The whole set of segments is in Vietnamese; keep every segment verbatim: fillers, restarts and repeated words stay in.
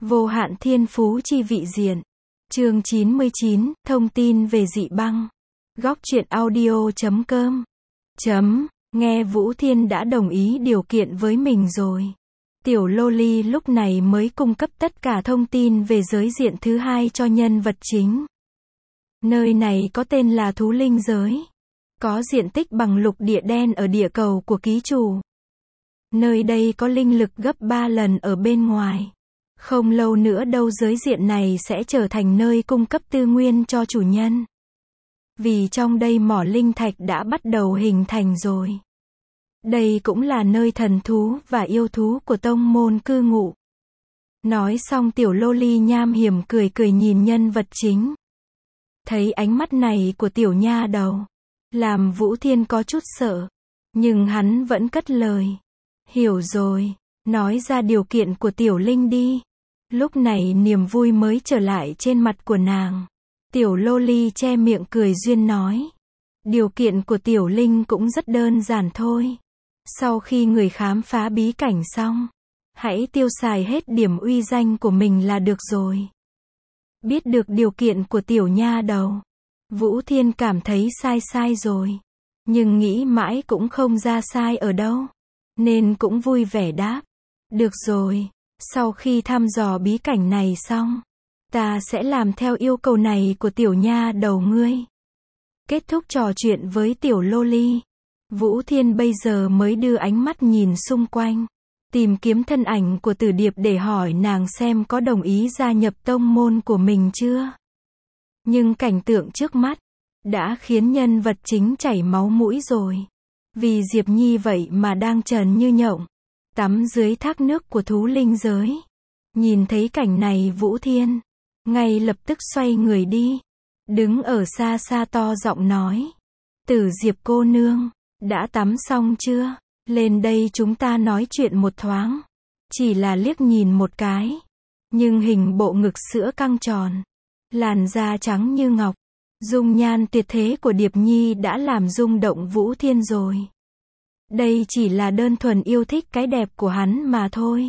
Vô hạn thiên phú chi vị diện. Chương chín mươi chín, thông tin về dị băng. Góc truyện audio chấm com. Chấm, nghe Vũ Thiên đã đồng ý điều kiện với mình rồi. Tiểu Loli lúc này mới cung cấp tất cả thông tin về giới diện thứ hai cho nhân vật chính. Nơi này có tên là Thú Linh Giới. Có diện tích bằng lục địa đen ở địa cầu của ký chủ. Nơi đây có linh lực gấp ba lần ở bên ngoài. Không lâu nữa đâu giới diện này sẽ trở thành nơi cung cấp tư nguyên cho chủ nhân. Vì trong đây mỏ linh thạch đã bắt đầu hình thành rồi. Đây cũng là nơi thần thú và yêu thú của tông môn cư ngụ. Nói xong tiểu Loli nham hiểm cười cười nhìn nhân vật chính. Thấy ánh mắt này của tiểu nha đầu, làm Vũ Thiên có chút sợ. Nhưng hắn vẫn cất lời. Hiểu rồi, nói ra điều kiện của tiểu linh đi. Lúc này niềm vui mới trở lại trên mặt của nàng. Tiểu Loli che miệng cười duyên nói. Điều kiện của tiểu linh cũng rất đơn giản thôi. Sau khi người khám phá bí cảnh xong, hãy tiêu xài hết điểm uy danh của mình là được rồi. Biết được điều kiện của tiểu nha đầu, Vũ Thiên cảm thấy sai sai rồi. Nhưng nghĩ mãi cũng không ra sai ở đâu. Nên cũng vui vẻ đáp. Được rồi, sau khi thăm dò bí cảnh này xong, ta sẽ làm theo yêu cầu này của tiểu nha đầu ngươi. Kết thúc trò chuyện với tiểu Loli, Vũ Thiên bây giờ mới đưa ánh mắt nhìn xung quanh, tìm kiếm thân ảnh của Tử Điệp để hỏi nàng xem có đồng ý gia nhập tông môn của mình chưa. Nhưng cảnh tượng trước mắt đã khiến nhân vật chính chảy máu mũi rồi. Vì Diệp Nhi vậy mà đang trần như nhộng, tắm dưới thác nước của Thú Linh Giới. Nhìn thấy cảnh này Vũ Thiên ngay lập tức xoay người đi, đứng ở xa xa to giọng nói. Tử Diệp cô nương, đã tắm xong chưa? Lên đây chúng ta nói chuyện một thoáng. Chỉ là liếc nhìn một cái, nhưng hình bộ ngực sữa căng tròn, làn da trắng như ngọc, dung nhan tuyệt thế của Điệp Nhi đã làm rung động Vũ Thiên rồi. Đây chỉ là đơn thuần yêu thích cái đẹp của hắn mà thôi.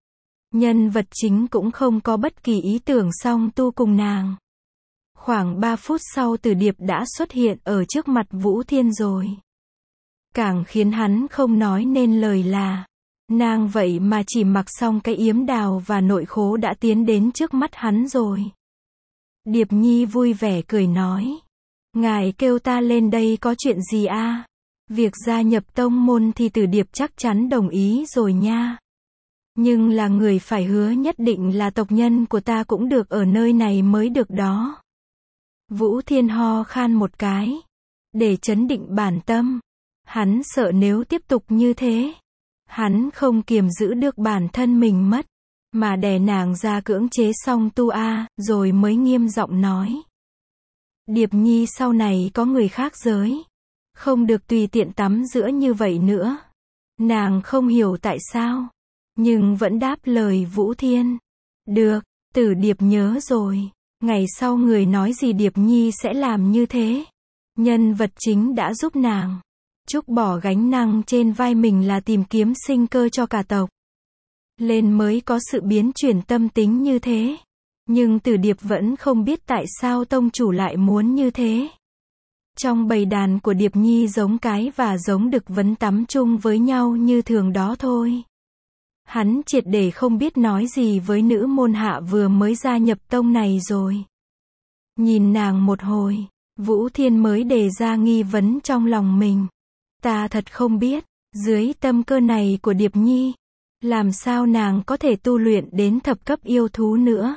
Nhân vật chính cũng không có bất kỳ ý tưởng song tu cùng nàng. Khoảng ba phút sau Tử Điệp đã xuất hiện ở trước mặt Vũ Thiên rồi. Càng khiến hắn không nói nên lời là, nàng vậy mà chỉ mặc xong cái yếm đào và nội khố đã tiến đến trước mắt hắn rồi. Điệp Nhi vui vẻ cười nói. Ngài kêu ta lên đây có chuyện gì a? À? Việc gia nhập tông môn thì Tử Điệp chắc chắn đồng ý rồi nha. Nhưng là người phải hứa nhất định là tộc nhân của ta cũng được ở nơi này mới được đó. Vũ Thiên ho khan một cái, để trấn định bản tâm. Hắn sợ nếu tiếp tục như thế, hắn không kiềm giữ được bản thân mình mất, mà đè nàng ra cưỡng chế xong tu a, rồi mới nghiêm giọng nói. Điệp Nhi sau này có người khác giới, không được tùy tiện tắm giữa như vậy nữa. Nàng không hiểu tại sao, nhưng vẫn đáp lời Vũ Thiên. Được, Tử Điệp nhớ rồi, ngày sau người nói gì Điệp Nhi sẽ làm như thế. Nhân vật chính đã giúp nàng trút bỏ gánh nặng trên vai mình là tìm kiếm sinh cơ cho cả tộc. Lên mới có sự biến chuyển tâm tính như thế. Nhưng Tử Điệp vẫn không biết tại sao tông chủ lại muốn như thế. Trong bầy đàn của Điệp Nhi giống cái và giống đực vẫn tắm chung với nhau như thường đó thôi. Hắn triệt để không biết nói gì với nữ môn hạ vừa mới gia nhập tông này rồi. Nhìn nàng một hồi, Vũ Thiên mới đề ra nghi vấn trong lòng mình. Ta thật không biết, dưới tâm cơ này của Điệp Nhi, làm sao nàng có thể tu luyện đến thập cấp yêu thú nữa.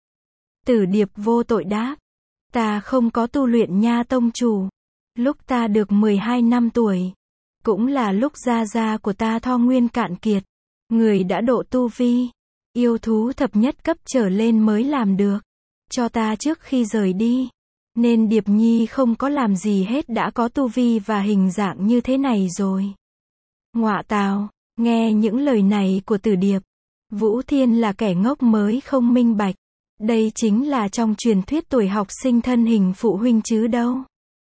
Tử Điệp vô tội đáp. Ta không có tu luyện nha tông chủ. Lúc ta được mười hai năm tuổi, cũng là lúc gia gia của ta tho nguyên cạn kiệt. Người đã độ tu vi, yêu thú thập nhất cấp trở lên mới làm được. Cho ta trước khi rời đi. Nên Điệp Nhi không có làm gì hết đã có tu vi và hình dạng như thế này rồi. Ngọa tào, nghe những lời này của Tử Điệp, Vũ Thiên là kẻ ngốc mới không minh bạch. Đây chính là trong truyền thuyết tuổi học sinh thân hình phụ huynh chứ đâu.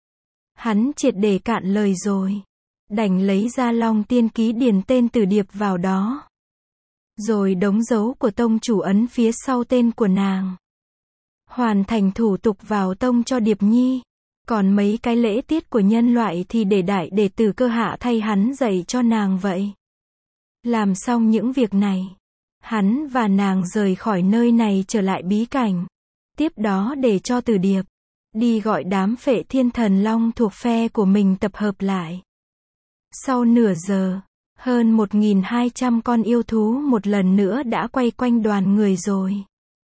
Hắn triệt để cạn lời rồi. Đành lấy ra Long Tiên Ký điền tên Tử Điệp vào đó. rồi đóng dấu của tông chủ ấn phía sau tên của nàng. Hoàn thành thủ tục vào tông cho Điệp Nhi. Còn mấy cái lễ tiết của nhân loại thì để đại đệ tử Cơ Hạ thay hắn dạy cho nàng vậy. Làm xong những việc này, hắn và nàng rời khỏi nơi này trở lại bí cảnh. Tiếp đó để cho Từ Điệp đi gọi đám Phệ Thiên Thần Long thuộc phe của mình tập hợp lại. Sau nửa giờ, hơn một nghìn hai trăm con yêu thú một lần nữa đã quay quanh đoàn người rồi.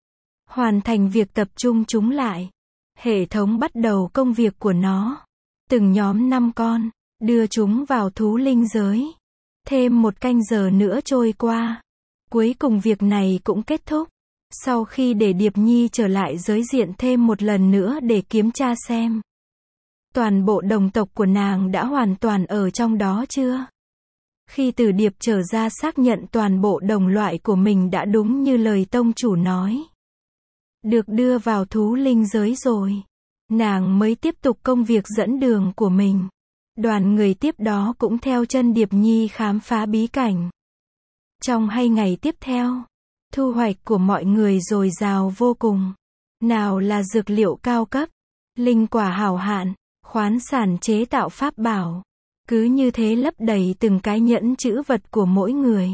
Hoàn thành việc tập trung chúng lại. Hệ thống bắt đầu công việc của nó. Từng nhóm năm con, đưa chúng vào thú linh giới. Thêm một canh giờ nữa trôi qua. Cuối cùng việc này cũng kết thúc. Sau khi để Điệp Nhi trở lại giới diện thêm một lần nữa để kiểm tra xem toàn bộ đồng tộc của nàng đã hoàn toàn ở trong đó chưa. Khi Từ Điệp trở ra xác nhận toàn bộ đồng loại của mình đã đúng như lời tông chủ nói, được đưa vào thú linh giới rồi, nàng mới tiếp tục công việc dẫn đường của mình. Đoàn người tiếp đó cũng theo chân Điệp Nhi khám phá bí cảnh. Trong hai ngày tiếp theo, thu hoạch của mọi người dồi dào vô cùng. Nào là dược liệu cao cấp, linh quả hảo hạn, khoáng sản chế tạo pháp bảo. Cứ như thế lấp đầy từng cái nhẫn chữ vật của mỗi người.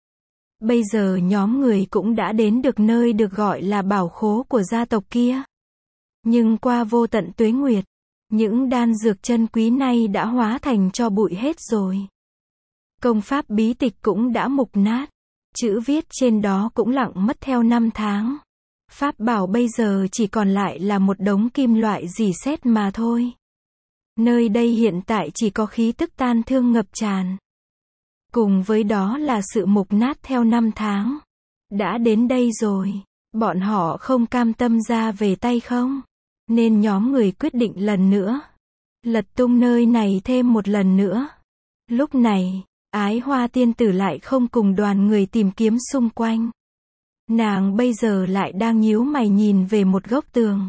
Bây giờ nhóm người cũng đã đến được nơi được gọi là bảo khố của gia tộc kia. Nhưng qua vô tận tuế nguyệt, những đan dược chân quý này đã hóa thành tro bụi hết rồi. Công pháp bí tịch cũng đã mục nát. Chữ viết trên đó cũng lặng mất theo năm tháng. Pháp bảo bây giờ chỉ còn lại là một đống kim loại rỉ sét mà thôi. Nơi đây hiện tại chỉ có khí tức tan thương ngập tràn. Cùng với đó là sự mục nát theo năm tháng. Đã đến đây rồi, bọn họ không cam tâm ra về tay không? Nên nhóm người quyết định lần nữa lật tung nơi này thêm một lần nữa. Lúc này, Ái Hoa tiên tử lại không cùng đoàn người tìm kiếm xung quanh. Nàng bây giờ lại đang nhíu mày nhìn về một góc tường.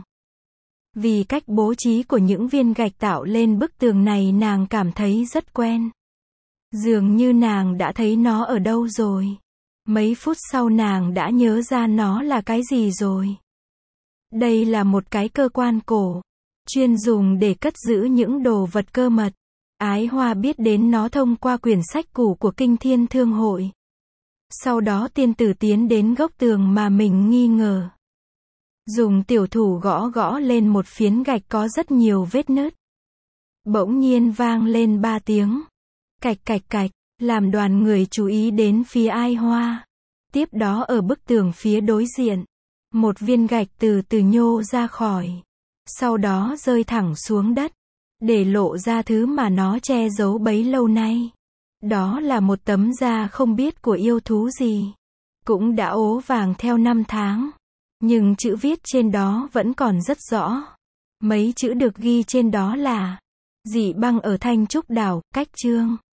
Vì cách bố trí của những viên gạch tạo lên bức tường này nàng cảm thấy rất quen. Dường như nàng đã thấy nó ở đâu rồi. Mấy phút sau nàng đã nhớ ra nó là cái gì rồi. Đây là một cái cơ quan cổ, chuyên dùng để cất giữ những đồ vật cơ mật. Ái Hoa biết đến nó thông qua quyển sách cũ của Kinh Thiên Thương Hội. Sau đó tiên tử tiến đến góc tường mà mình nghi ngờ. Dùng tiểu thủ gõ gõ lên một phiến gạch có rất nhiều vết nứt. Bỗng nhiên vang lên ba tiếng. Cạch cạch cạch, làm đoàn người chú ý đến phía Ái Hoa. Tiếp đó ở bức tường phía đối diện, một viên gạch từ từ nhô ra khỏi. Sau đó rơi thẳng xuống đất. Để lộ ra thứ mà nó che giấu bấy lâu nay. Đó là một tấm da không biết của yêu thú gì. Cũng đã ố vàng theo năm tháng. Nhưng chữ viết trên đó vẫn còn rất rõ. Mấy chữ được ghi trên đó là: Dị băng ở Thanh Trúc Đảo, cách chương.